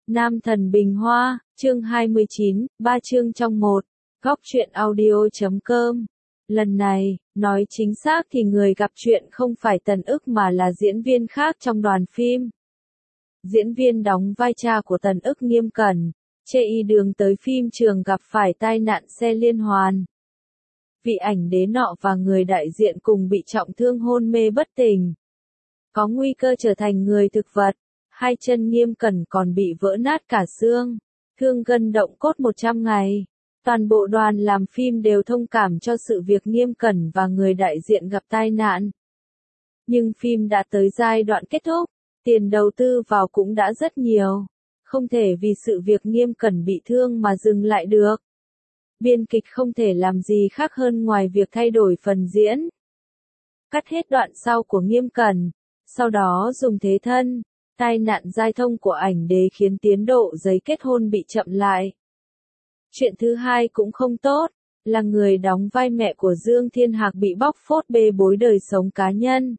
Nam thần Bình Hoa, chương 29, 3 chương trong một. Góc truyện audio.com. Lần này, nói chính xác thì người gặp chuyện không phải Tần Ức mà là diễn viên khác trong đoàn phim. Diễn viên đóng vai cha của Tần Ức Nghiêm Cẩn, trên đường tới phim trường gặp phải tai nạn xe liên hoàn. Vị ảnh đế nọ và người đại diện cùng bị trọng thương hôn mê bất tỉnh. Có nguy cơ trở thành người thực vật. Hai chân Nghiêm Cẩn còn bị vỡ nát cả xương, thương gân động cốt 100 ngày. Toàn bộ đoàn làm phim đều thông cảm cho sự việc Nghiêm Cẩn và người đại diện gặp tai nạn. Nhưng phim đã tới giai đoạn kết thúc, tiền đầu tư vào cũng đã rất nhiều. Không thể vì sự việc Nghiêm Cẩn bị thương mà dừng lại được. Biên kịch không thể làm gì khác hơn ngoài việc thay đổi phần diễn. Cắt hết đoạn sau của Nghiêm Cẩn, sau đó dùng thế thân. Tai nạn giao thông của ảnh đế khiến tiến độ giấy kết hôn bị chậm lại. Chuyện thứ hai cũng không tốt, là người đóng vai mẹ của Dương Thiên Hạc bị bóc phốt bê bối đời sống cá nhân.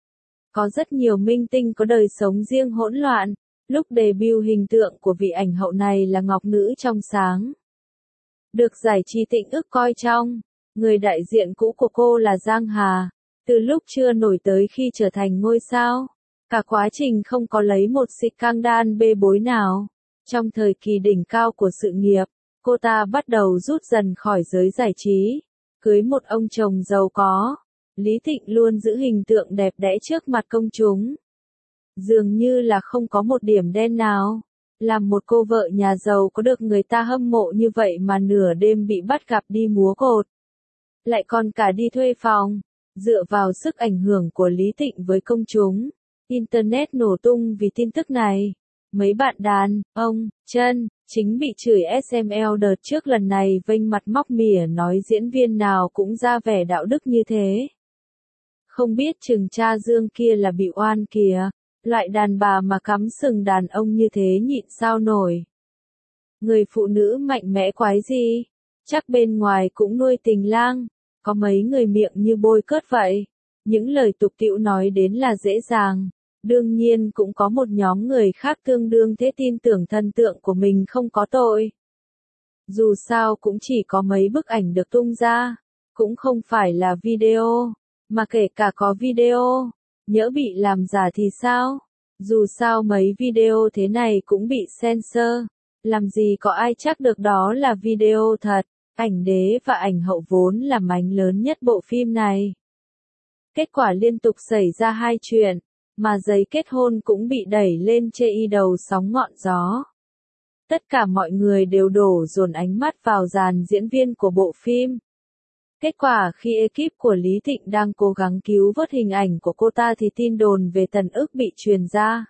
Có rất nhiều minh tinh có đời sống riêng hỗn loạn, lúc debut hình tượng của vị ảnh hậu này là ngọc nữ trong sáng. Được giải trí Tĩnh Ức coi trọng, người đại diện cũ của cô là Giang Hà, từ lúc chưa nổi tới khi trở thành ngôi sao. Cả quá trình không có lấy một scandal bê bối nào. Trong thời kỳ đỉnh cao của sự nghiệp, cô ta bắt đầu rút dần khỏi giới giải trí. Cưới một ông chồng giàu có, Lý Thịnh luôn giữ hình tượng đẹp đẽ trước mặt công chúng. Dường như là không có một điểm đen nào. Làm một cô vợ nhà giàu có được người ta hâm mộ như vậy mà nửa đêm bị bắt gặp đi múa cột. Lại còn cả đi thuê phòng. Dựa vào sức ảnh hưởng của Lý Thịnh với công chúng. Internet nổ tung vì tin tức này. Mấy bạn đàn, ông, chân, chính bị chửi SML đợt trước lần này vênh mặt móc mỉa nói diễn viên nào cũng ra vẻ đạo đức như thế. Không biết chừng cha Dương kia là bị oan kìa, loại đàn bà mà cắm sừng đàn ông như thế nhịn sao nổi. Người phụ nữ mạnh mẽ quái gì, chắc bên ngoài cũng nuôi tình lang, có mấy người miệng như bôi cớt vậy. Những lời tục tĩu nói đến là dễ dàng. Đương nhiên cũng có một nhóm người khác tương đương thế tin tưởng thần tượng của mình không có tội. Dù sao cũng chỉ có mấy bức ảnh được tung ra, cũng không phải là video, mà kể cả có video, nhỡ bị làm giả thì sao? Dù sao mấy video thế này cũng bị censor, làm gì có ai chắc được đó là video thật. Ảnh đế và ảnh hậu vốn là mánh lớn nhất bộ phim này. Kết quả liên tục xảy ra hai chuyện, mà giấy kết hôn cũng bị đẩy lên trên đầu sóng ngọn gió. Tất cả mọi người đều đổ dồn ánh mắt vào dàn diễn viên của bộ phim. Kết quả khi ekip của Lý Thịnh đang cố gắng cứu vớt hình ảnh của cô ta thì tin đồn về Tần Ức bị truyền ra.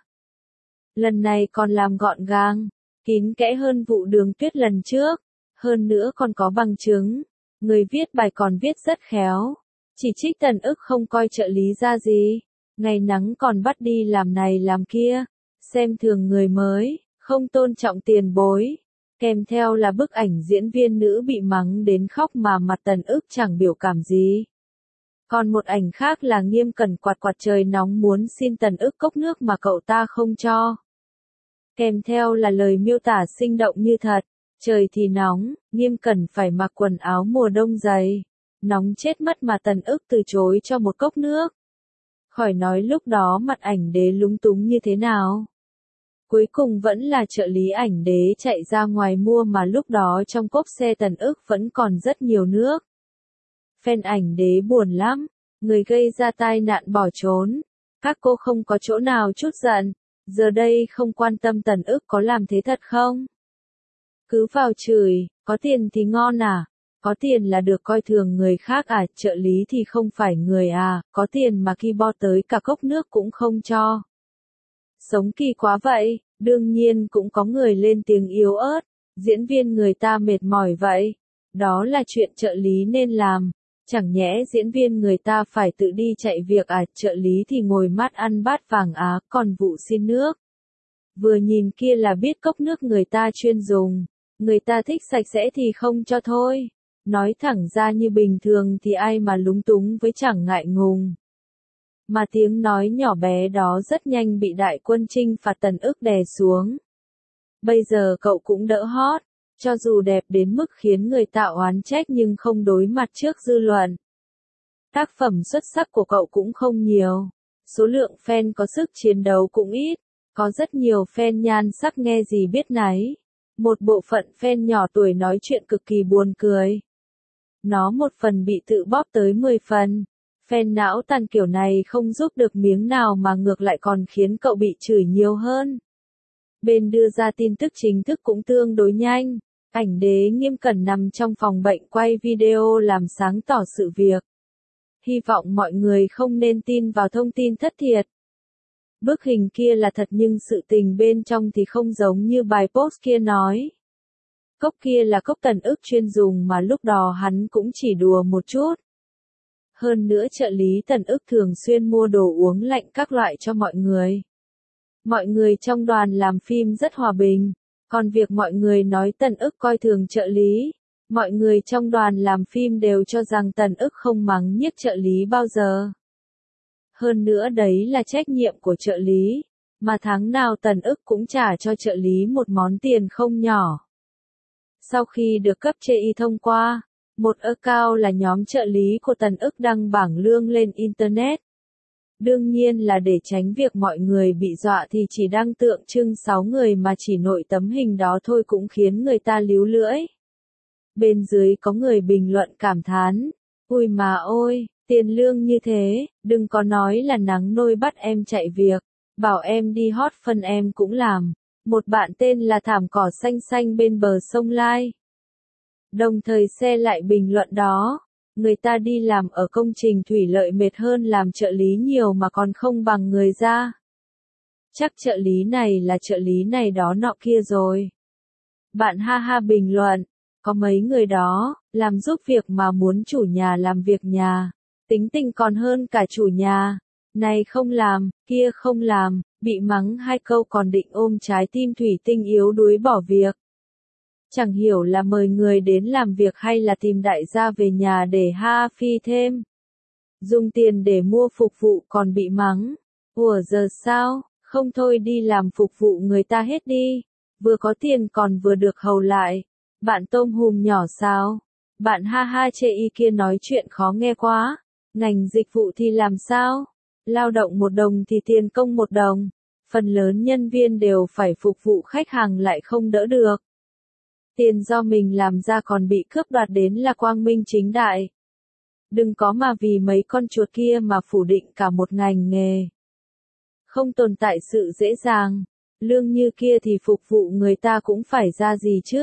Lần này còn làm gọn gàng, kín kẽ hơn vụ Đường Tuyết lần trước. Hơn nữa còn có bằng chứng. Người viết bài còn viết rất khéo. Chỉ trích Tần Ức không coi trợ lý ra gì. Ngày nắng còn bắt đi làm này làm kia. Xem thường người mới, không tôn trọng tiền bối. Kèm theo là bức ảnh diễn viên nữ bị mắng đến khóc mà mặt Tần Ức chẳng biểu cảm gì. Còn một ảnh khác là Nghiêm Cẩn quạt quạt trời nóng muốn xin Tần Ức cốc nước mà cậu ta không cho. Kèm theo là lời miêu tả sinh động như thật. Trời thì nóng, Nghiêm Cẩn phải mặc quần áo mùa đông dày. Nóng chết mất mà Tần Ức từ chối cho một cốc nước. Khỏi nói lúc đó mặt ảnh đế lúng túng như thế nào. Cuối cùng vẫn là trợ lý ảnh đế chạy ra ngoài mua mà lúc đó trong cốp xe Tần Ức vẫn còn rất nhiều nước. Fan ảnh đế buồn lắm, người gây ra tai nạn bỏ trốn. Các cô không có chỗ nào chút giận, giờ đây không quan tâm Tần Ức có làm thế thật không? Cứ vào chửi, có tiền thì ngon à? Có tiền là được coi thường người khác à? Trợ lý thì không phải người à? Có tiền mà khi bo tới cả cốc nước cũng không cho. Sống kỳ quá vậy, đương nhiên cũng có người lên tiếng yếu ớt. Diễn viên người ta mệt mỏi vậy. Đó là chuyện trợ lý nên làm. Chẳng nhẽ diễn viên người ta phải tự đi chạy việc à? Trợ lý thì ngồi mát ăn bát vàng á, còn vụ xin nước. Vừa nhìn kia là biết cốc nước người ta chuyên dùng. Người ta thích sạch sẽ thì không cho thôi. Nói thẳng ra như bình thường thì ai mà lúng túng với chẳng ngại ngùng. Mà tiếng nói nhỏ bé đó rất nhanh bị đại quân chinh phạt Tần Ức đè xuống. Bây giờ cậu cũng đỡ hot, cho dù đẹp đến mức khiến người ta oán trách nhưng không đối mặt trước dư luận. Tác phẩm xuất sắc của cậu cũng không nhiều, số lượng fan có sức chiến đấu cũng ít, có rất nhiều fan nhan sắc nghe gì biết nấy. Một bộ phận fan nhỏ tuổi nói chuyện cực kỳ buồn cười. Nó một phần bị tự bóp tới 10 phần. Fan não tàn kiểu này không giúp được miếng nào mà ngược lại còn khiến cậu bị chửi nhiều hơn. Bên đưa ra tin tức chính thức cũng tương đối nhanh. Ảnh đế nghiêm cẩn nằm trong phòng bệnh quay video làm sáng tỏ sự việc. Hy vọng mọi người không nên tin vào thông tin thất thiệt. Bức hình kia là thật nhưng sự tình bên trong thì không giống như bài post kia nói. Cốc kia là cốc Tần Ức chuyên dùng mà lúc đó hắn cũng chỉ đùa một chút. Hơn nữa trợ lý Tần Ức thường xuyên mua đồ uống lạnh các loại cho mọi người. Mọi người trong đoàn làm phim rất hòa bình, còn việc mọi người nói Tần Ức coi thường trợ lý, mọi người trong đoàn làm phim đều cho rằng Tần Ức không mắng nhiếc trợ lý bao giờ. Hơn nữa đấy là trách nhiệm của trợ lý, mà tháng nào Tần Ức cũng trả cho trợ lý một món tiền không nhỏ. Sau khi được cấp chê y thông qua, một account là nhóm trợ lý của Tần Ức đăng bảng lương lên Internet. Đương nhiên là để tránh việc mọi người bị dọa thì chỉ đăng tượng trưng 6 người mà chỉ nội tấm hình đó thôi cũng khiến người ta líu lưỡi. Bên dưới có người bình luận cảm thán, ui mà ôi, tiền lương như thế, đừng có nói là nắng nôi bắt em chạy việc, bảo em đi hot phân em cũng làm. Một bạn tên là Thảm Cỏ Xanh Xanh bên bờ sông Lai. Đồng thời xe lại bình luận đó, người ta đi làm ở công trình thủy lợi mệt hơn làm trợ lý nhiều mà còn không bằng người ra. Chắc trợ lý này là trợ lý này đó nọ kia rồi. Bạn ha ha bình luận, có mấy người đó, làm giúp việc mà muốn chủ nhà làm việc nhà, tính tình còn hơn cả chủ nhà, này không làm, kia không làm, bị mắng 2 câu còn định ôm trái tim thủy tinh yếu đuối bỏ việc. Chẳng hiểu là mời người đến làm việc hay là tìm đại gia về nhà để ha phi thêm. Dùng tiền để mua phục vụ còn bị mắng. Ủa giờ sao, không thôi đi làm phục vụ người ta hết đi. Vừa có tiền còn vừa được hầu lại. Bạn tôm hùm nhỏ sao? Bạn ha ha chê y kia nói chuyện khó nghe quá. Ngành dịch vụ thì làm sao? Lao động 1 đồng thì tiền công 1 đồng. Phần lớn nhân viên đều phải phục vụ khách hàng lại không đỡ được. Tiền do mình làm ra còn bị cướp đoạt đến là quang minh chính đại. Đừng có mà vì mấy con chuột kia mà phủ định cả một ngành nghề. Không tồn tại sự dễ dàng. Lương như kia thì phục vụ người ta cũng phải ra gì chứ?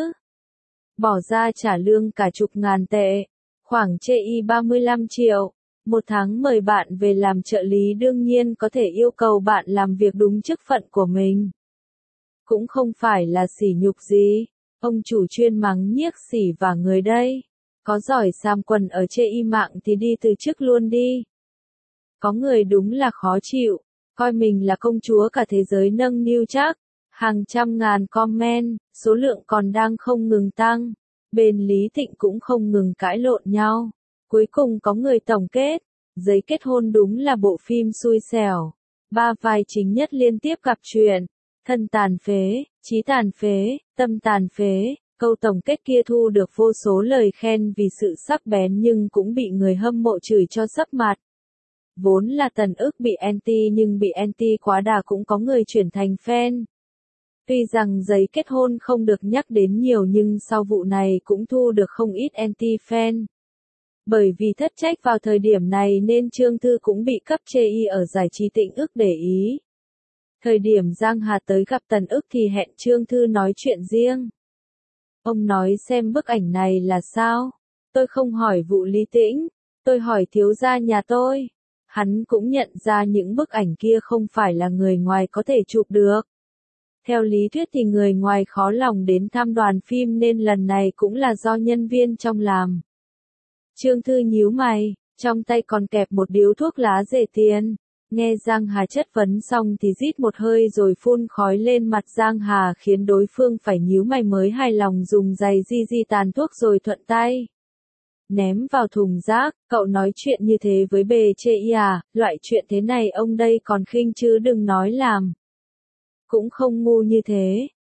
Bỏ ra trả lương cả chục ngàn tệ. Khoảng chê y 35 triệu. 1 tháng mời bạn về làm trợ lý đương nhiên có thể yêu cầu bạn làm việc đúng chức phận của mình. Cũng không phải là sỉ nhục gì. Ông chủ chuyên mắng nhiếc xỉ và người đây. Có giỏi sam quần ở chê y mạng thì đi từ chức luôn đi. Có người đúng là khó chịu, coi mình là công chúa cả thế giới nâng niu chắc. Hàng trăm ngàn comment, số lượng còn đang không ngừng tăng. Bên Lý Thịnh cũng không ngừng cãi lộn nhau. Cuối cùng có người tổng kết, giấy kết hôn đúng là bộ phim xui xẻo. 3 vai chính nhất liên tiếp gặp chuyện. Thân tàn phế, trí tàn phế, tâm tàn phế, câu tổng kết kia thu được vô số lời khen vì sự sắc bén nhưng cũng bị người hâm mộ chửi cho sấp mặt. Vốn là Tần Ức bị anti nhưng bị anti quá đà cũng có người chuyển thành fan. Tuy rằng giấy kết hôn không được nhắc đến nhiều nhưng sau vụ này cũng thu được không ít anti-fan. Bởi vì thất trách vào thời điểm này nên Trương Thư cũng bị cấp chê y ở giải trí Tĩnh Ức để ý. Thời điểm Giang Hà tới gặp Tần Ức thì hẹn Trương Thư nói chuyện riêng. Ông nói xem bức ảnh này là sao? Tôi không hỏi vụ Lý Tĩnh, tôi hỏi thiếu gia nhà tôi. Hắn cũng nhận ra những bức ảnh kia không phải là người ngoài có thể chụp được. Theo lý thuyết thì người ngoài khó lòng đến thăm đoàn phim nên lần này cũng là do nhân viên trong làm. Trương Thư nhíu mày, trong tay còn kẹp một điếu thuốc lá rẻ tiền. Nghe Giang Hà chất vấn xong thì rít một hơi rồi phun khói lên mặt Giang Hà khiến đối phương phải nhíu mày mới hài lòng dùng giày di tàn thuốc rồi thuận tay. Ném vào thùng rác, cậu nói chuyện như thế với bề chê y à, loại chuyện thế này ông đây còn khinh chứ đừng nói làm. Cũng không ngu như thế,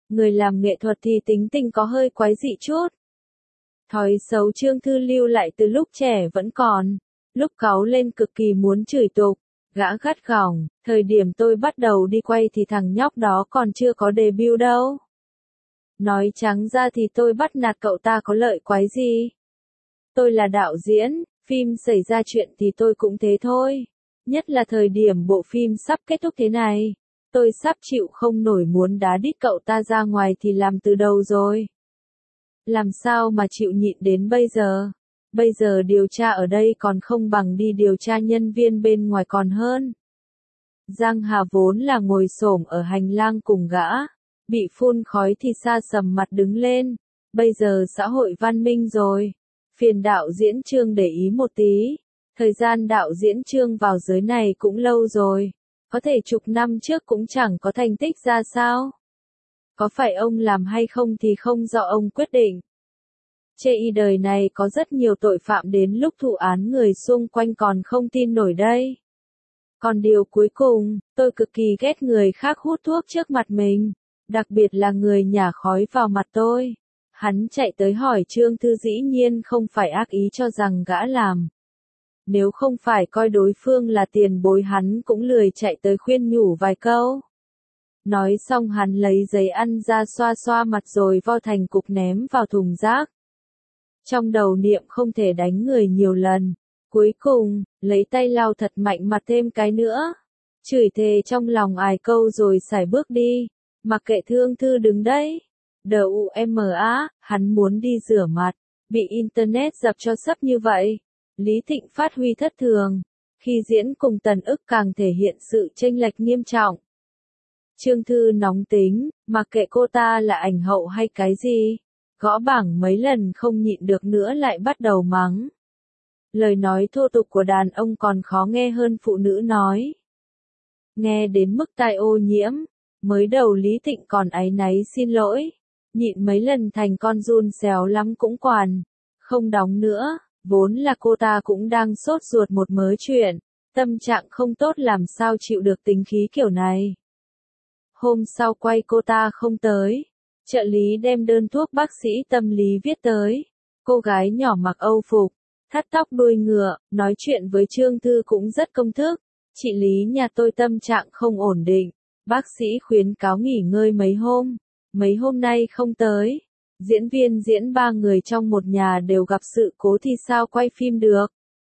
Người làm nghệ thuật thì tính tình có hơi quái dị chút. Thói xấu Trương Thư lưu lại từ lúc trẻ vẫn còn, lúc cáu lên cực kỳ muốn chửi tục, gã gắt gỏng, thời điểm tôi bắt đầu đi quay thì thằng nhóc đó còn chưa có debut đâu. Nói trắng ra thì tôi bắt nạt cậu ta có lợi quái gì. Tôi là đạo diễn, phim xảy ra chuyện thì tôi cũng thế thôi. Nhất là thời điểm bộ phim sắp kết thúc thế này. Tôi sắp chịu không nổi muốn đá đít cậu ta ra ngoài thì làm từ đầu rồi. Làm sao mà chịu nhịn đến bây giờ? Bây giờ điều tra ở đây còn không bằng đi điều tra nhân viên bên ngoài còn hơn. Giang Hà vốn là ngồi xổm ở hành lang cùng gã. Bị phun khói thì sa sầm mặt đứng lên. Bây giờ xã hội văn minh rồi. Phiền đạo diễn Trương để ý một tí. Thời gian đạo diễn Trương vào giới này cũng lâu rồi. Có thể chục năm trước cũng chẳng có thành tích ra sao. Có phải ông làm hay không thì không do ông quyết định. Chê y đời này có rất nhiều tội phạm đến lúc thụ án người xung quanh còn không tin nổi đây. Còn điều cuối cùng, tôi cực kỳ ghét người khác hút thuốc trước mặt mình. Đặc biệt là người nhả khói vào mặt tôi. Hắn chạy tới hỏi Trương Thư dĩ nhiên không phải ác ý cho rằng gã làm. Nếu không phải coi đối phương là tiền bối hắn cũng lười chạy tới khuyên nhủ vài câu. Nói xong hắn lấy giấy ăn ra xoa xoa mặt rồi vo thành cục ném vào thùng rác. Trong đầu niệm không thể đánh người nhiều lần. Cuối cùng, lấy tay lau thật mạnh mặt thêm cái nữa. Chửi thề trong lòng ai câu rồi xài bước đi. Mặc kệ Thương Thư đứng đấy. DUMA, hắn muốn đi rửa mặt. Bị internet dập cho sấp như vậy. Lý Thịnh phát huy thất thường. Khi diễn cùng Tần Ức càng thể hiện sự chênh lệch nghiêm trọng. Trương Thư nóng tính, mặc kệ cô ta là ảnh hậu hay cái gì. Gõ bảng mấy lần không nhịn được nữa lại bắt đầu mắng. Lời nói thô tục của đàn ông còn khó nghe hơn phụ nữ nói. Nghe đến mức tai ô nhiễm. Mới đầu Lý Thịnh còn áy náy xin lỗi. Nhịn mấy lần thành con giun xéo lắm cũng quản. Không đóng nữa. Vốn là cô ta cũng đang sốt ruột một mớ chuyện. Tâm trạng không tốt làm sao chịu được tính khí kiểu này. Hôm sau quay cô ta không tới. Trợ lý đem đơn thuốc bác sĩ tâm lý viết tới. Cô gái nhỏ mặc âu phục, thắt tóc đuôi ngựa, nói chuyện với Trương Thư cũng rất công thức. Chị Lý nhà tôi tâm trạng không ổn định. Bác sĩ khuyến cáo nghỉ ngơi mấy hôm. Mấy hôm nay không tới. Diễn viên diễn 3 người trong một nhà đều gặp sự cố thì sao quay phim được.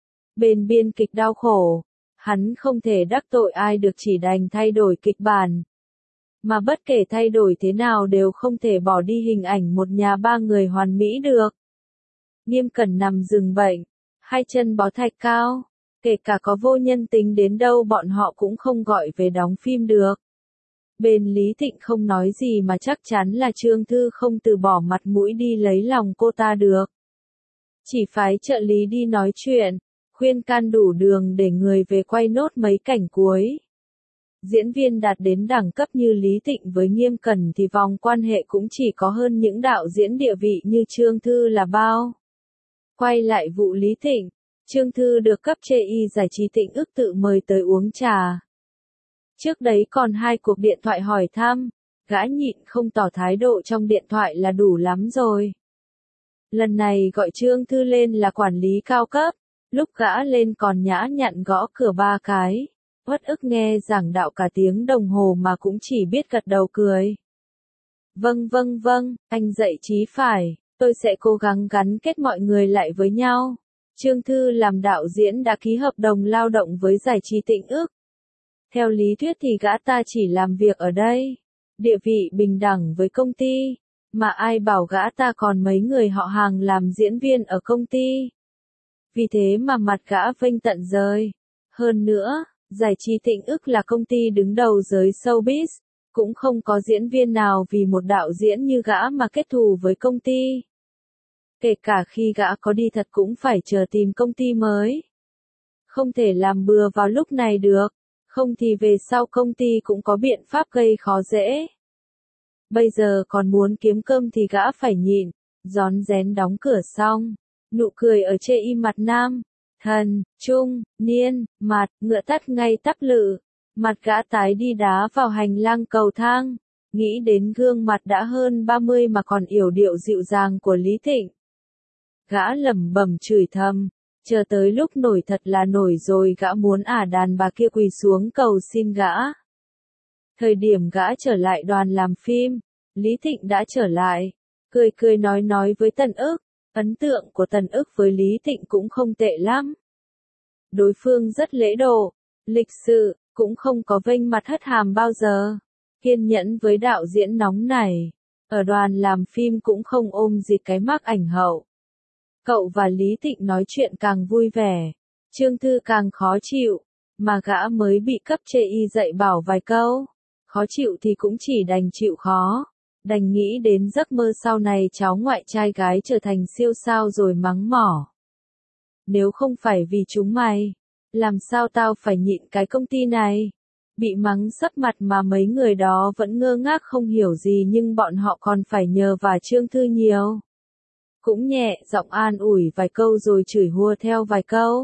Bên biên kịch đau khổ. Hắn không thể đắc tội ai được chỉ đành thay đổi kịch bản. Mà bất kể thay đổi thế nào đều không thể bỏ đi hình ảnh một nhà 3 người hoàn mỹ được. Nghiêm Cẩn nằm giường bệnh, 2 chân bó thạch cao. Kể cả có vô nhân tính đến đâu bọn họ cũng không gọi về đóng phim được. Bên Lý Thịnh không nói gì mà chắc chắn là Trương Thư không từ bỏ mặt mũi đi lấy lòng cô ta được. Chỉ phái trợ lý đi nói chuyện, khuyên can đủ đường để người về quay nốt mấy cảnh cuối. Diễn viên đạt đến đẳng cấp như Lý Thịnh với Nghiêm Cẩn thì vòng quan hệ cũng chỉ có hơn những đạo diễn địa vị như Trương Thư là bao. Quay lại vụ Lý Thịnh, Trương Thư được cấp chê y giải trí Thịnh Ức tự mời tới uống trà. Trước đấy còn 2 cuộc điện thoại hỏi thăm, gã nhịn không tỏ thái độ trong điện thoại là đủ lắm rồi. Lần này gọi Trương Thư lên là quản lý cao cấp, lúc gã lên còn nhã nhặn gõ cửa 3 cái. Uất ức nghe giảng đạo cả tiếng đồng hồ mà cũng chỉ biết gật đầu cười. Vâng, anh dạy chí phải, tôi sẽ cố gắng gắn kết mọi người lại với nhau. Trương Thư làm đạo diễn đã ký hợp đồng lao động với giải trí Thịnh Ức. Theo lý thuyết thì gã ta chỉ làm việc ở đây, địa vị bình đẳng với công ty, mà ai bảo gã ta còn mấy người họ hàng làm diễn viên ở công ty. Vì thế mà mặt gã vênh tận rời. Hơn nữa, giải trí Thịnh Ức là công ty đứng đầu giới showbiz, cũng không có diễn viên nào vì một đạo diễn như gã mà kết thù với công ty. Kể cả khi gã có đi thật cũng phải chờ tìm công ty mới. Không thể làm bừa vào lúc này được, không thì về sau công ty cũng có biện pháp gây khó dễ. Bây giờ còn muốn kiếm cơm thì gã phải nhịn, rón rén đóng cửa xong, nụ cười ở chê y mặt nam. Thần, trung, niên, mặt, ngựa tắt ngay tắp lự. Mặt gã tái đi đá vào hành lang cầu thang. Nghĩ đến gương mặt đã hơn 30 mà còn yểu điệu dịu dàng của Lý Thịnh. Gã lẩm bẩm chửi thầm, chờ tới lúc nổi thật là nổi rồi gã muốn đàn bà kia quỳ xuống cầu xin gã. Thời điểm gã trở lại đoàn làm phim, Lý Thịnh đã trở lại, cười cười nói với Tần Ức, ấn tượng của Tần Ức với Lý Thịnh cũng không tệ lắm. Đối phương rất lễ độ, lịch sự, cũng không có vênh mặt hất hàm bao giờ, kiên nhẫn với đạo diễn nóng này, ở đoàn làm phim cũng không ôm gì cái mác ảnh hậu. Cậu và Lý Thịnh nói chuyện càng vui vẻ, Trương Thư càng khó chịu, mà gã mới bị cấp trên y dạy bảo vài câu, khó chịu thì cũng chỉ đành chịu khó, đành nghĩ đến giấc mơ sau này cháu ngoại trai gái trở thành siêu sao rồi mắng mỏ. Nếu không phải vì chúng mày, làm sao tao phải nhịn cái công ty này? Bị mắng sấp mặt mà mấy người đó vẫn ngơ ngác không hiểu gì nhưng bọn họ còn phải nhờ vào Trương Thư nhiều. Cũng nhẹ giọng an ủi vài câu rồi chửi hùa theo vài câu.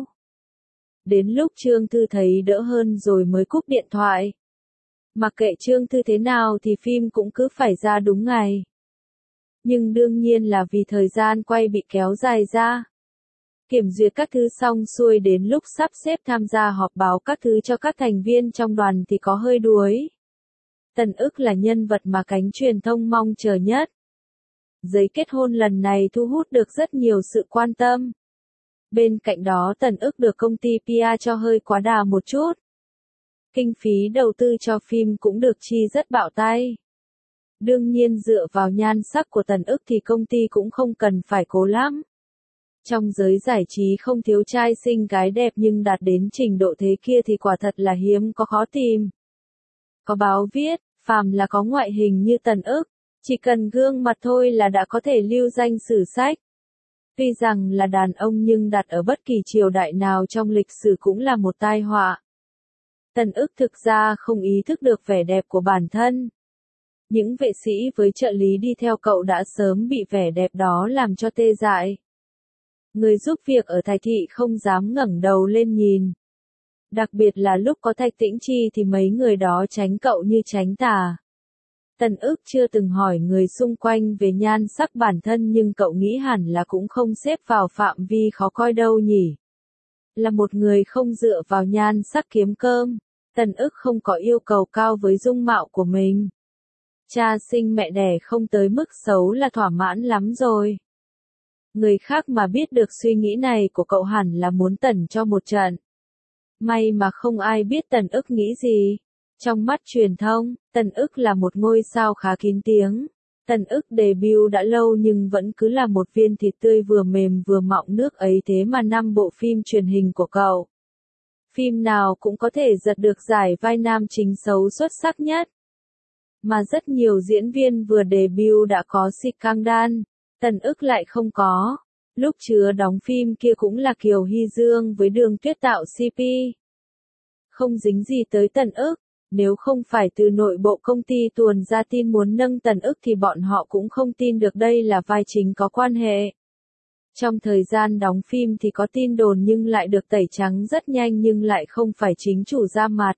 Đến lúc Trương Thư thấy đỡ hơn rồi mới cúp điện thoại. Mặc kệ Trương Thư thế nào thì phim cũng cứ phải ra đúng ngày. Nhưng đương nhiên là vì thời gian quay bị kéo dài ra. Kiểm duyệt các thứ xong xuôi đến lúc sắp xếp tham gia họp báo các thứ cho các thành viên trong đoàn thì có hơi đuối. Tần Ức là nhân vật mà cánh truyền thông mong chờ nhất. Giấy kết hôn lần này thu hút được rất nhiều sự quan tâm. Bên cạnh đó Tần Ức được công ty PR cho hơi quá đà một chút. Kinh phí đầu tư cho phim cũng được chi rất bạo tay. Đương nhiên dựa vào nhan sắc của Tần Ức thì công ty cũng không cần phải cố lắm. Trong giới giải trí không thiếu trai xinh gái đẹp nhưng đạt đến trình độ thế kia thì quả thật là hiếm có khó tìm. Có báo viết, phàm là có ngoại hình như Tần Ức, chỉ cần gương mặt thôi là đã có thể lưu danh sử sách. Tuy rằng là đàn ông nhưng đặt ở bất kỳ triều đại nào trong lịch sử cũng là một tai họa. Tần Ức thực ra không ý thức được vẻ đẹp của bản thân. Những vệ sĩ với trợ lý đi theo cậu đã sớm bị vẻ đẹp đó làm cho tê dại. Người giúp việc ở Thạch Thị không dám ngẩng đầu lên nhìn. Đặc biệt là lúc có Thạch Tĩnh Chi thì mấy người đó tránh cậu như tránh tà. Tần Ức chưa từng hỏi người xung quanh về nhan sắc bản thân nhưng cậu nghĩ hẳn là cũng không xếp vào phạm vi khó coi đâu nhỉ. Là một người không dựa vào nhan sắc kiếm cơm, Tần Ức không có yêu cầu cao với dung mạo của mình. Cha sinh mẹ đẻ không tới mức xấu là thỏa mãn lắm rồi. Người khác mà biết được suy nghĩ này của cậu hẳn là muốn tẩn cho một trận. May mà không ai biết Tần Ức nghĩ gì. Trong mắt truyền thông, Tần Ức là một ngôi sao khá kín tiếng. Tần Ức debut đã lâu nhưng vẫn cứ là một viên thịt tươi vừa mềm vừa mọng nước ấy thế mà 5 bộ phim truyền hình của cậu. Phim nào cũng có thể giật được giải vai nam chính xấu xuất sắc nhất. Mà rất nhiều diễn viên vừa debut đã có scandal, Tần Ức lại không có. Lúc chưa đóng phim kia cũng là Kiều Hy Dương với Đường Tuyết tạo CP. Không dính gì tới Tần Ức. Nếu không phải từ nội bộ công ty tuồn ra tin muốn nâng Tần Ức thì bọn họ cũng không tin được đây là vai chính có quan hệ. Trong thời gian đóng phim thì có tin đồn nhưng lại được tẩy trắng rất nhanh nhưng lại không phải chính chủ ra mặt.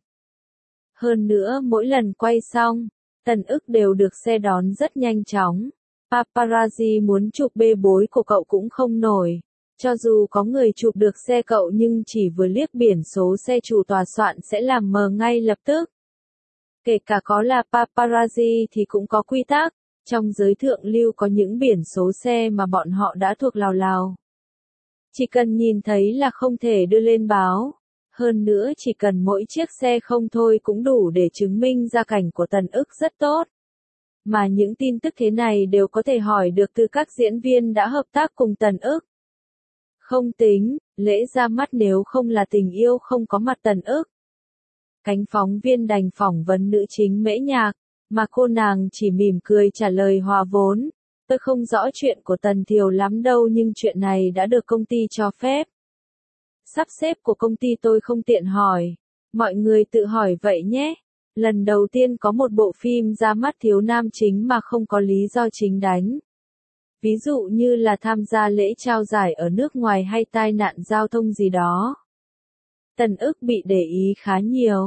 Hơn nữa mỗi lần quay xong, Tần Ức đều được xe đón rất nhanh chóng. Paparazzi muốn chụp bê bối của cậu cũng không nổi. Cho dù có người chụp được xe cậu nhưng chỉ vừa liếc biển số xe chủ tòa soạn sẽ làm mờ ngay lập tức. Kể cả có là paparazzi thì cũng có quy tắc, trong giới thượng lưu có những biển số xe mà bọn họ đã thuộc lào lào. Chỉ cần nhìn thấy là không thể đưa lên báo. Hơn nữa chỉ cần mỗi chiếc xe không thôi cũng đủ để chứng minh gia cảnh của Tần Ức rất tốt. Mà những tin tức thế này đều có thể hỏi được từ các diễn viên đã hợp tác cùng Tần Ức. Không tính, lễ ra mắt nếu không là tình yêu không có mặt Tần Ức. Cánh phóng viên đành phỏng vấn nữ chính Mễ Nhạc, mà cô nàng chỉ mỉm cười trả lời hòa vốn. Tôi không rõ chuyện của Tần Thiều lắm đâu nhưng chuyện này đã được công ty cho phép. Sắp xếp của công ty tôi không tiện hỏi. Mọi người tự hỏi vậy nhé. Lần đầu tiên có một bộ phim ra mắt thiếu nam chính mà không có lý do chính đáng. Ví dụ như là tham gia lễ trao giải ở nước ngoài hay tai nạn giao thông gì đó. Tần Ức bị để ý khá nhiều.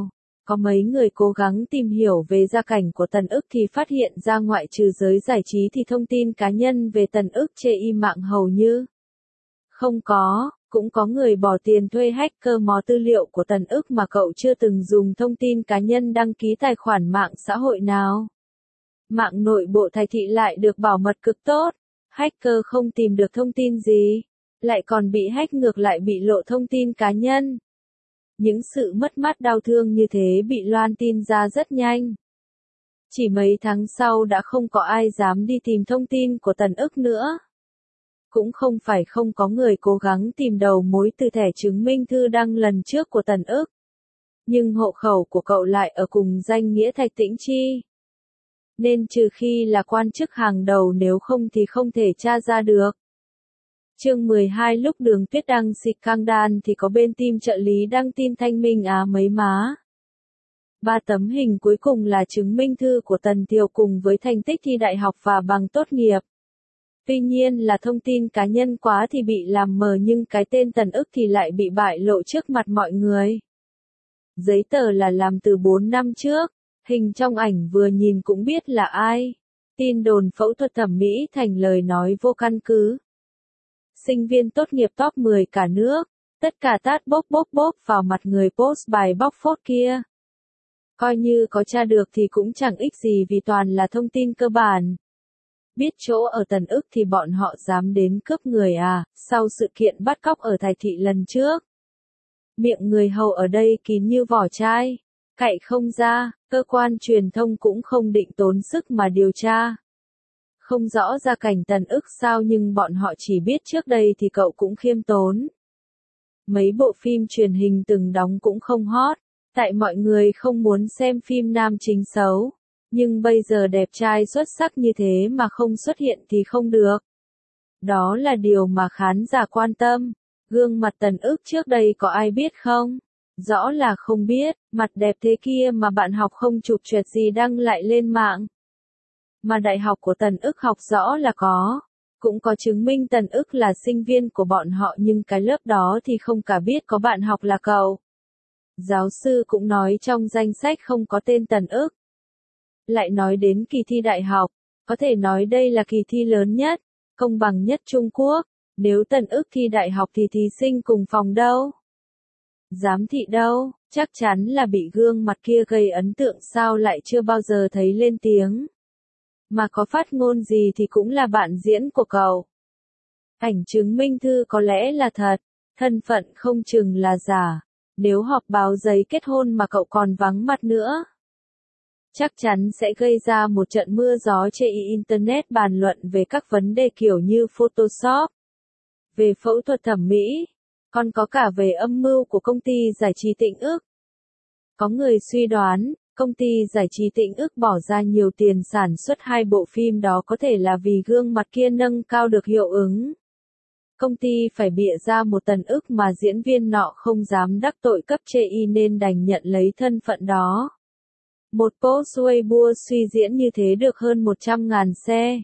Có mấy người cố gắng tìm hiểu về gia cảnh của Tần Ức thì phát hiện ra ngoại trừ giới giải trí thì thông tin cá nhân về Tần Ức trên mạng hầu như không có. Cũng có người bỏ tiền thuê hacker mò tư liệu của Tần Ức mà cậu chưa từng dùng thông tin cá nhân đăng ký tài khoản mạng xã hội nào. Mạng nội bộ Thành Thị lại được bảo mật cực tốt. Hacker không tìm được thông tin gì, lại còn bị hack ngược lại bị lộ thông tin cá nhân. Những sự mất mát đau thương như thế bị loan tin ra rất nhanh. Chỉ mấy tháng sau đã không có ai dám đi tìm thông tin của Tần Ức nữa. Cũng không phải không có người cố gắng tìm đầu mối từ thẻ chứng minh thư đăng lần trước của Tần Ức. Nhưng hộ khẩu của cậu lại ở cùng danh nghĩa Thạch Tĩnh Chi. Nên trừ khi là quan chức hàng đầu nếu không thì không thể tra ra được. Chương 12 lúc Đường Tuyết đăng scandal thì có bên team trợ lý đăng tin thanh minh mấy má. 3 tấm hình cuối cùng là chứng minh thư của Tần Thiều cùng với thành tích thi đại học và bằng tốt nghiệp. Tuy nhiên là thông tin cá nhân quá thì bị làm mờ nhưng cái tên Tần Ức thì lại bị bại lộ trước mặt mọi người. Giấy tờ là làm từ 4 năm trước, hình trong ảnh vừa nhìn cũng biết là ai. Tin đồn phẫu thuật thẩm mỹ thành lời nói vô căn cứ. Sinh viên tốt nghiệp top 10 cả nước, tất cả tát bốp vào mặt người post bài bóc phốt kia. Coi như có tra được thì cũng chẳng ích gì vì toàn là thông tin cơ bản. Biết chỗ ở Tần Ức thì bọn họ dám đến cướp người sau sự kiện bắt cóc ở Thành Thị lần trước. Miệng người hầu ở đây kín như vỏ chai, cậy không ra, cơ quan truyền thông cũng không định tốn sức mà điều tra. Không rõ gia cảnh Tần Ức sao nhưng bọn họ chỉ biết trước đây thì cậu cũng khiêm tốn. Mấy bộ phim truyền hình từng đóng cũng không hot, tại mọi người không muốn xem phim nam chính xấu. Nhưng bây giờ đẹp trai xuất sắc như thế mà không xuất hiện thì không được. Đó là điều mà khán giả quan tâm. Gương mặt Tần Ức trước đây có ai biết không? Rõ là không biết, mặt đẹp thế kia mà bạn học không chụp choẹt gì đăng lại lên mạng. Mà đại học của Tần Ức học rõ là có. Cũng có chứng minh Tần Ức là sinh viên của bọn họ nhưng cái lớp đó thì không cả biết có bạn học là cậu. Giáo sư cũng nói trong danh sách không có tên Tần Ức. Lại nói đến kỳ thi đại học, có thể nói đây là kỳ thi lớn nhất, công bằng nhất Trung Quốc. Nếu Tần Ức thi đại học thì thí sinh cùng phòng đâu? Giám thị đâu? Chắc chắn là bị gương mặt kia gây ấn tượng sao lại chưa bao giờ thấy lên tiếng. Mà có phát ngôn gì thì cũng là bạn diễn của cậu. Ảnh chứng minh thư có lẽ là thật, thân phận không chừng là giả. Nếu họp báo giấy kết hôn mà cậu còn vắng mặt nữa, chắc chắn sẽ gây ra một trận mưa gió trên Internet bàn luận về các vấn đề kiểu như Photoshop, về phẫu thuật thẩm mỹ, còn có cả về âm mưu của công ty giải trí Tĩnh Ức. Có người suy đoán, công ty giải trí Tĩnh Ức bỏ ra nhiều tiền sản xuất 2 bộ phim đó có thể là vì gương mặt kia nâng cao được hiệu ứng. Công ty phải bịa ra một Tần Ức mà diễn viên nọ không dám đắc tội cấp chê nên đành nhận lấy thân phận đó. Một post Weibo suy diễn như thế được hơn 100.000 xe.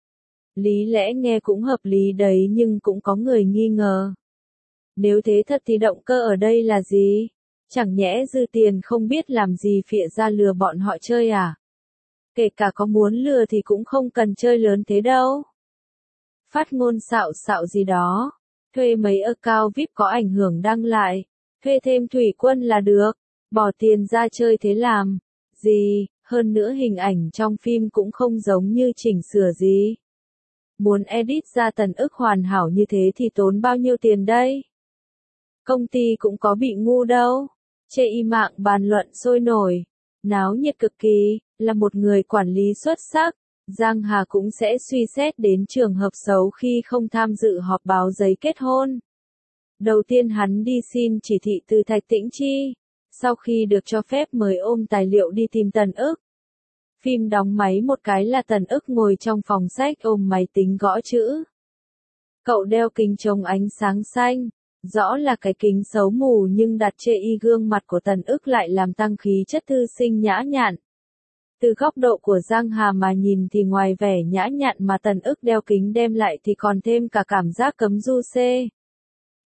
Lý lẽ nghe cũng hợp lý đấy nhưng cũng có người nghi ngờ. Nếu thế thật thì động cơ ở đây là gì? Chẳng nhẽ dư tiền không biết làm gì phịa ra lừa bọn họ chơi à? Kể cả có muốn lừa thì cũng không cần chơi lớn thế đâu. Phát ngôn xạo gì đó. Thuê mấy account VIP có ảnh hưởng đăng lại. Thuê thêm thủy quân là được. Bỏ tiền ra chơi thế làm gì? Hơn nữa hình ảnh trong phim cũng không giống như chỉnh sửa gì. Muốn edit ra Tần Ức hoàn hảo như thế thì tốn bao nhiêu tiền đây? Công ty cũng có bị ngu đâu. Chê mạng bàn luận sôi nổi. Náo nhiệt cực kỳ, là một người quản lý xuất sắc. Giang Hà cũng sẽ suy xét đến trường hợp xấu khi không tham dự họp báo giấy kết hôn. Đầu tiên hắn đi xin chỉ thị từ Thạch Tĩnh Chi. Sau khi được cho phép mới ôm tài liệu đi tìm Tần Ức. Phim đóng máy một cái là Tần Ức ngồi trong phòng sách ôm máy tính gõ chữ. Cậu đeo kính chống ánh sáng xanh. Rõ là cái kính xấu mù nhưng đặt chê gương mặt của Tần Ức lại làm tăng khí chất thư sinh nhã nhặn. Từ góc độ của Giang Hà mà nhìn thì ngoài vẻ nhã nhặn mà Tần Ức đeo kính đem lại thì còn thêm cả cảm giác cấm du xê.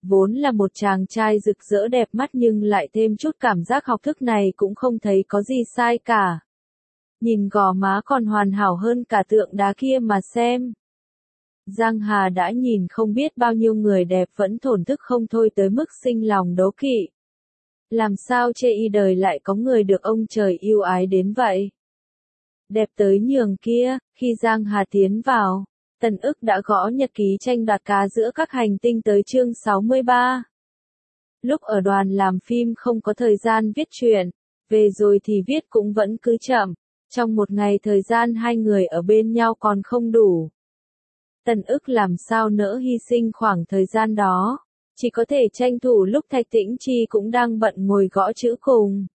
vốn là một chàng trai rực rỡ đẹp mắt nhưng lại thêm chút cảm giác học thức này cũng không thấy có gì sai cả. Nhìn gò má còn hoàn hảo hơn cả tượng đá kia mà xem. Giang Hà đã nhìn không biết bao nhiêu người đẹp vẫn thổn thức không thôi tới mức sinh lòng đố kỵ. Làm sao chê y đời lại có người được ông trời yêu ái đến vậy? Đẹp tới nhường kia, khi Giang Hà tiến vào, Tần Ức đã gõ nhật ký tranh đoạt cá giữa các hành tinh tới chương 63. Lúc ở đoàn làm phim không có thời gian viết truyện, về rồi thì viết cũng vẫn cứ chậm, trong một ngày thời gian hai người ở bên nhau còn không đủ. Tần Ức làm sao nỡ hy sinh khoảng thời gian đó, chỉ có thể tranh thủ lúc Thạch Tĩnh Chi cũng đang bận ngồi gõ chữ cùng.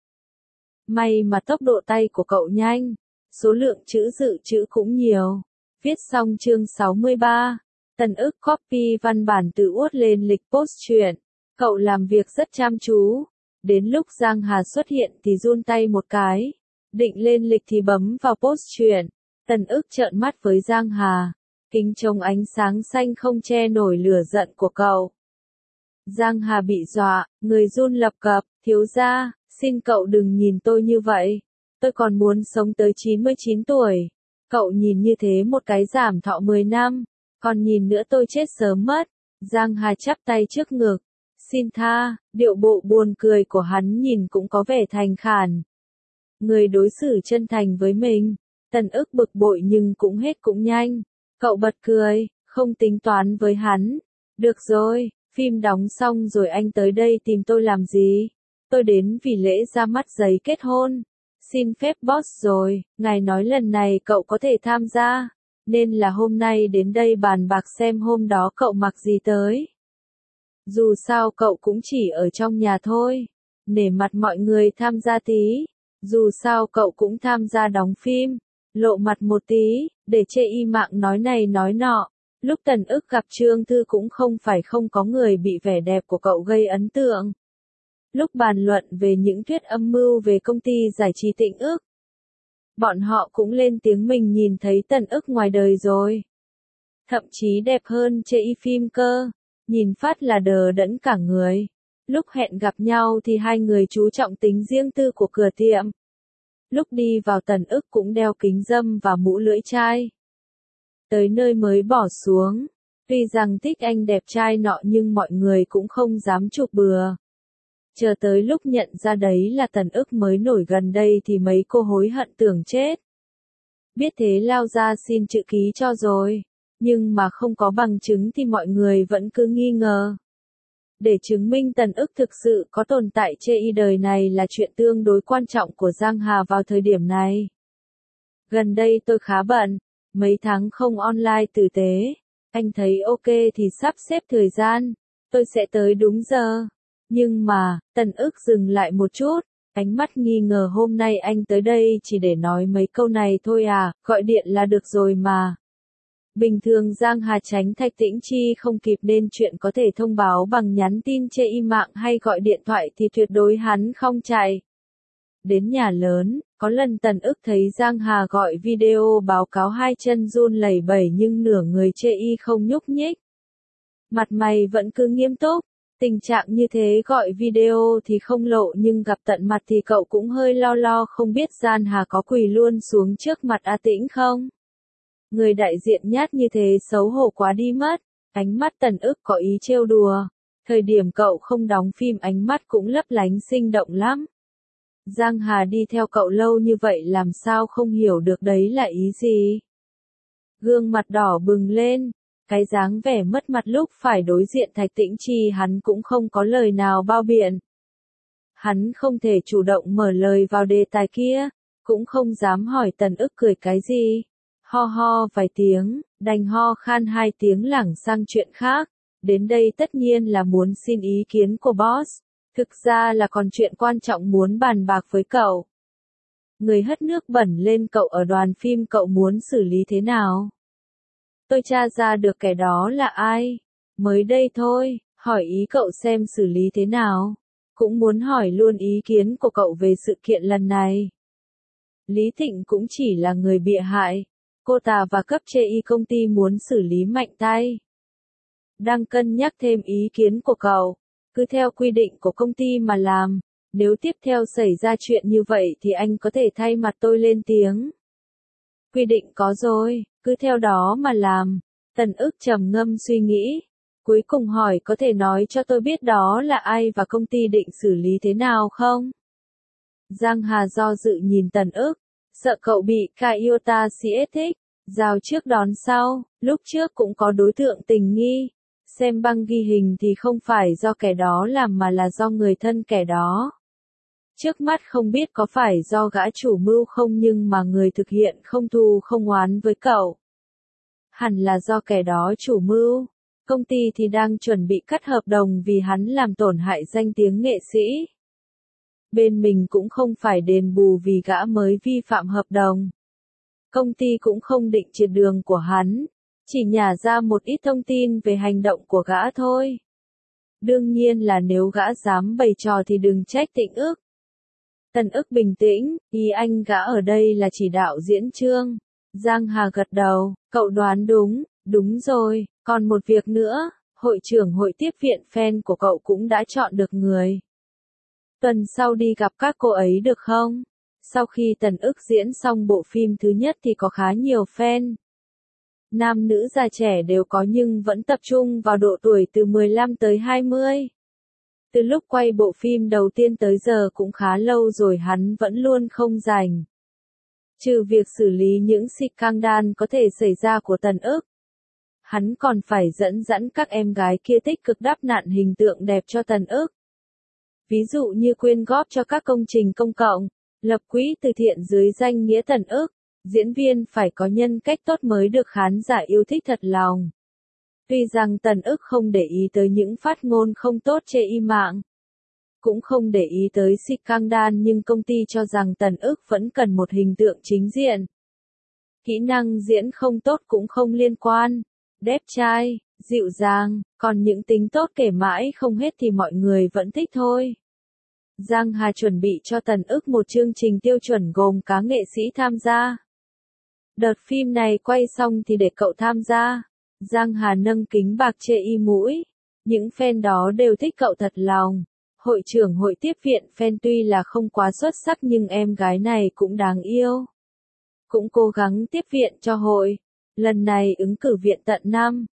May mà tốc độ tay của cậu nhanh, số lượng chữ dự trữ cũng nhiều. Viết xong chương 63, Tần Ức copy văn bản tự uất lên lịch post truyện. Cậu làm việc rất chăm chú. Đến lúc Giang Hà xuất hiện thì run tay một cái. Định lên lịch thì bấm vào post truyện. Tần Ức trợn mắt với Giang Hà. Kính trông ánh sáng xanh không che nổi lửa giận của cậu. Giang Hà bị dọa, người run lập cập, thiếu gia, xin cậu đừng nhìn tôi như vậy. Tôi còn muốn sống tới 99 tuổi. Cậu nhìn như thế một cái giảm thọ 10 năm, còn nhìn nữa tôi chết sớm mất. Giang Hà chắp tay trước ngực. Xin tha, điệu bộ buồn cười của hắn nhìn cũng có vẻ thành khẩn. Người đối xử chân thành với mình. Tần Ức bực bội nhưng cũng hết cũng nhanh. Cậu bật cười, không tính toán với hắn. Được rồi, phim đóng xong rồi anh tới đây tìm tôi làm gì? Tôi đến vì lễ ra mắt giấy kết hôn. Xin phép boss rồi, ngài nói lần này cậu có thể tham gia, nên là hôm nay đến đây bàn bạc xem hôm đó cậu mặc gì tới. Dù sao cậu cũng chỉ ở trong nhà thôi, nể mặt mọi người tham gia tí, dù sao cậu cũng tham gia đóng phim, lộ mặt một tí, để chê y mạng nói này nói nọ. Lúc Tần Ức gặp Trương Thư cũng không phải không có người bị vẻ đẹp của cậu gây ấn tượng. Lúc bàn luận về những thuyết âm mưu về công ty giải trí Tĩnh Ức, bọn họ cũng lên tiếng mình nhìn thấy Tần Ức ngoài đời rồi. Thậm chí đẹp hơn chê y phim cơ, nhìn phát là đờ đẫn cả người. Lúc hẹn gặp nhau thì hai người chú trọng tính riêng tư của cửa tiệm. Lúc đi vào Tần Ức cũng đeo kính râm và mũ lưỡi chai. Tới nơi mới bỏ xuống, tuy rằng thích anh đẹp trai nọ nhưng mọi người cũng không dám chụp bừa. Chờ tới lúc nhận ra đấy là Tần Ức mới nổi gần đây thì mấy cô hối hận tưởng chết. Biết thế lao ra xin chữ ký cho rồi, nhưng mà không có bằng chứng thì mọi người vẫn cứ nghi ngờ. Để chứng minh Tần Ức thực sự có tồn tại chê y đời này là chuyện tương đối quan trọng của Giang Hà vào thời điểm này. Gần đây tôi khá bận, mấy tháng không online tử tế. Anh thấy ok thì sắp xếp thời gian, tôi sẽ tới đúng giờ. Nhưng mà, Tần Ức dừng lại một chút, ánh mắt nghi ngờ hôm nay anh tới đây chỉ để nói mấy câu này thôi à, gọi điện là được rồi mà. Bình thường Giang Hà tránh Thạch Tĩnh Chi không kịp nên chuyện có thể thông báo bằng nhắn tin chê y mạng hay gọi điện thoại thì tuyệt đối hắn không chạy. Đến nhà lớn, có lần Tần Ức thấy Giang Hà gọi video báo cáo hai chân run lẩy bẩy nhưng nửa người chê y không nhúc nhích. Mặt mày vẫn cứ nghiêm túc. Tình trạng như thế gọi video thì không lộ nhưng gặp tận mặt thì cậu cũng hơi lo không biết Giang Hà có quỳ luôn xuống trước mặt A Tĩnh không. Người đại diện nhát như thế xấu hổ quá đi mất. Ánh mắt Tần Ức có ý trêu đùa. Thời điểm cậu không đóng phim ánh mắt cũng lấp lánh sinh động lắm. Giang Hà đi theo cậu lâu như vậy làm sao không hiểu được đấy là ý gì. Gương mặt đỏ bừng lên. Cái dáng vẻ mất mặt lúc phải đối diện Thạch Tĩnh Chi hắn cũng không có lời nào bao biện. Hắn không thể chủ động mở lời vào đề tài kia, cũng không dám hỏi Tần Ức cười cái gì. Ho ho vài tiếng, đành ho khan hai tiếng lảng sang chuyện khác. Đến đây tất nhiên là muốn xin ý kiến của boss. Thực ra là còn chuyện quan trọng muốn bàn bạc với cậu. Người hất nước bẩn lên cậu ở đoàn phim cậu muốn xử lý thế nào? Tôi tra ra được kẻ đó là ai. Mới đây thôi, hỏi ý cậu xem xử lý thế nào. Cũng muốn hỏi luôn ý kiến của cậu về sự kiện lần này. Lý Thịnh cũng chỉ là người bịa hại. Cô ta và cấp chê y công ty muốn xử lý mạnh tay. Đang cân nhắc thêm ý kiến của cậu. Cứ theo quy định của công ty mà làm. Nếu tiếp theo xảy ra chuyện như vậy thì anh có thể thay mặt tôi lên tiếng. Quy định có rồi, cứ theo đó mà làm. Tần ức trầm ngâm suy nghĩ. Cuối cùng hỏi có thể nói cho tôi biết đó là ai và công ty định xử lý thế nào không? Giang Hà do dự nhìn Tần ức. Sợ cậu bị Kyota CS thích. Giao trước đón sau, lúc trước cũng có đối tượng tình nghi. Xem băng ghi hình thì không phải do kẻ đó làm mà là do người thân kẻ đó. Trước mắt không biết có phải do gã chủ mưu không nhưng mà người thực hiện không thù không oán với cậu. Hẳn là do kẻ đó chủ mưu. Công ty thì đang chuẩn bị cắt hợp đồng vì hắn làm tổn hại danh tiếng nghệ sĩ. Bên mình cũng không phải đền bù vì gã mới vi phạm hợp đồng. Công ty cũng không định triệt đường của hắn, chỉ nhả ra một ít thông tin về hành động của gã thôi. Đương nhiên là nếu gã dám bày trò thì đừng trách Tịnh ức. Tần ức bình tĩnh, ý anh gã ở đây là chỉ đạo diễn chương. Giang Hà gật đầu, cậu đoán đúng, đúng rồi, còn một việc nữa, hội trưởng hội tiếp viện fan của cậu cũng đã chọn được người. Tuần sau đi gặp các cô ấy được không? Sau khi Tần ức diễn xong bộ phim thứ nhất thì có khá nhiều fan. Nam nữ già trẻ đều có nhưng vẫn tập trung vào độ tuổi từ 15 tới 20. Từ lúc quay bộ phim đầu tiên tới giờ cũng khá lâu rồi hắn vẫn luôn không rảnh. Trừ việc xử lý những scandal có thể xảy ra của Tần ức. Hắn còn phải dẫn dắt các em gái kia tích cực đắp nặn hình tượng đẹp cho Tần ức. Ví dụ như quyên góp cho các công trình công cộng, lập quỹ từ thiện dưới danh nghĩa Tần ức. Diễn viên phải có nhân cách tốt mới được khán giả yêu thích thật lòng. Tuy rằng Tần ức không để ý tới những phát ngôn không tốt trên mạng, cũng không để ý tới scandal nhưng công ty cho rằng Tần ức vẫn cần một hình tượng chính diện. Kỹ năng diễn không tốt cũng không liên quan. Đẹp trai, dịu dàng, còn những tính tốt kể mãi không hết thì mọi người vẫn thích thôi. Giang Hà chuẩn bị cho Tần ức một chương trình tiêu chuẩn gồm các nghệ sĩ tham gia. Đợt phim này quay xong thì để cậu tham gia. Giang Hà nâng kính bạc che y mũi. Những fan đó đều thích cậu thật lòng. Hội trưởng hội tiếp viện fan tuy là không quá xuất sắc nhưng em gái này cũng đáng yêu. Cũng cố gắng tiếp viện cho hội. Lần này ứng cử viện tận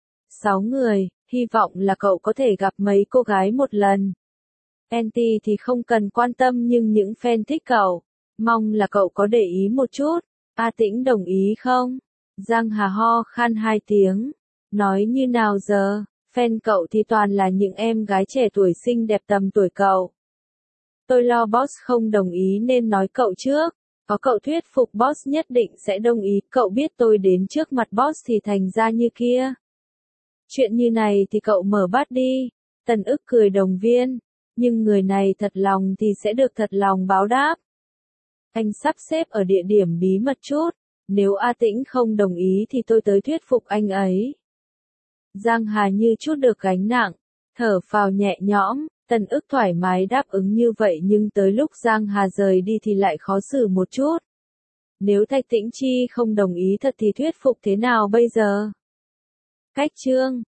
6 người, hy vọng là cậu có thể gặp mấy cô gái một lần. Anti thì không cần quan tâm nhưng những fan thích cậu. Mong là cậu có để ý một chút. A Tĩnh đồng ý không? Giang Hà ho khan 2 tiếng. Nói như nào giờ, fan cậu thì toàn là những em gái trẻ tuổi xinh đẹp tầm tuổi cậu. Tôi lo boss không đồng ý nên nói cậu trước. Có cậu thuyết phục boss nhất định sẽ đồng ý. Cậu biết tôi đến trước mặt boss thì thành ra như kia. Chuyện như này thì cậu mở bát đi. Tần ức cười động viên. Nhưng người này thật lòng thì sẽ được thật lòng báo đáp. Anh sắp xếp ở địa điểm bí mật chút. Nếu A Tĩnh không đồng ý thì tôi tới thuyết phục anh ấy. Giang Hà như chút được gánh nặng. Thở phào nhẹ nhõm. Tần ức thoải mái đáp ứng như vậy nhưng tới lúc Giang Hà rời đi thì lại khó xử một chút. Nếu Thạch Tĩnh Chi không đồng ý thật thì thuyết phục thế nào bây giờ? Cách chương